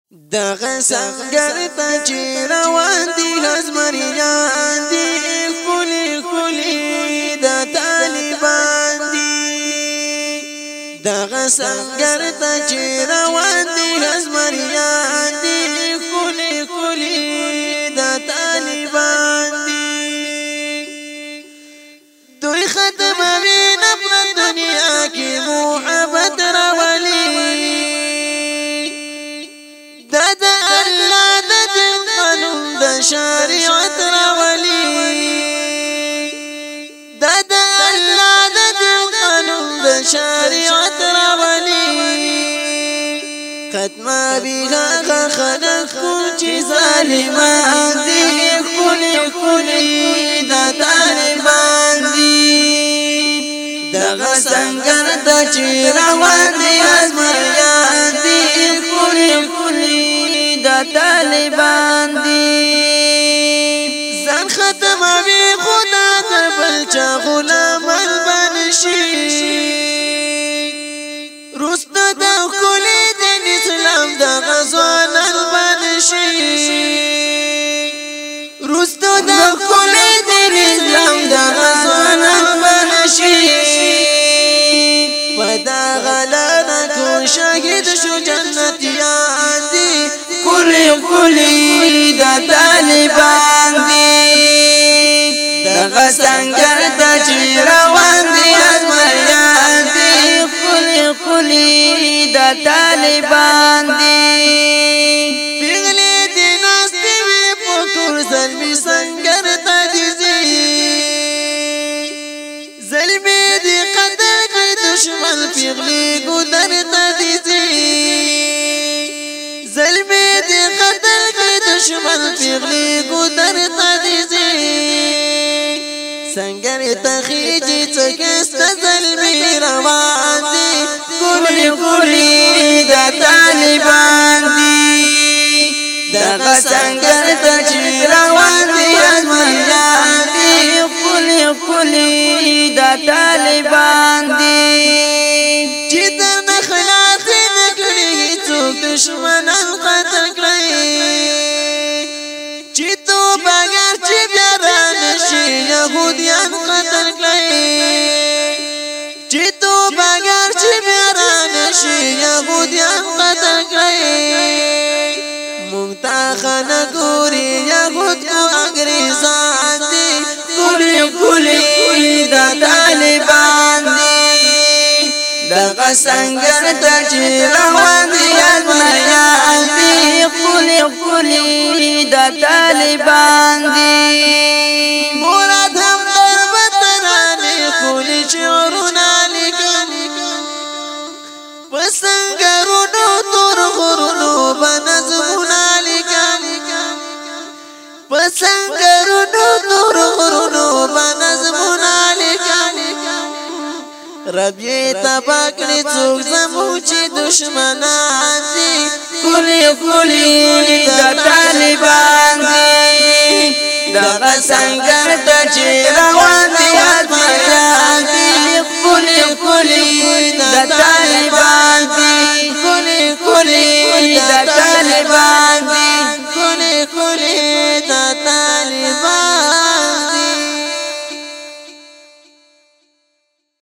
دغه سنگر ته چې روان دي هزمریان دي کلی کلی د طالبان دي دغه سنگر ته چې روان دي هزمریان دي کلی کلی د طالبان دي دوی ختموي نفرت دنیا کې محبت راولي شریعت راولي د الله د قانون د شریعت راولي ختم بها خلق چې ظالمان دي کلی کلی د طالبان دي دغه سنگر ته چې روان دي ازمریان دي کلی کلی د طالبان دي ختموي خدا د بلچا غلام البنشي رست د کلی دین اسلام د غزوان البنشي رست د کلی دین اسلام د غزوان البنشي پدا غلانا کو شهید شو جنتیان دي کلی کلی د طالبان دي دغه سنگر ته چې روان دي ازمریان دي کلی کلی د طالبان دي پیغلې دي ناستې وي په ټول ظلمي سنگر ته دي ظلمي دي قتل کړي دشمن پیغلې ګودر ته دي ظلمي دي قتل کړي دشمن پیغلې ګودر ته دي سنگر تخیجی چکست ظلمی روان دی کلی کلی دا طالبان دی دغه سنگر تچی روان دی ازمریان دی کلی کلی دا طالبان دی چی در نخلاصی نکلی چوک دشمنان قتل کلی چی تو بگر چی بیاران شی یهودیان قتل کړي چې تو بغیر چې بیران شي یهودیان قتل کړي مونږ ته خنه ګوري یهود کو انګريزان دي کلی کلی د طالبان دي دغه سنگر ته چې روان دي ازمریان دي کلی کلی د طالبان دي پسنگرونو تور غرونو بنظمونا لکم پسنگرونو تور غرونو بنظمونا لکم رب یې تباکلی څوک زمو چې دشمنان دي کلی کلی د طالبان دي دغه سنگر ته چې روان دي ازمریان دي کلی کلی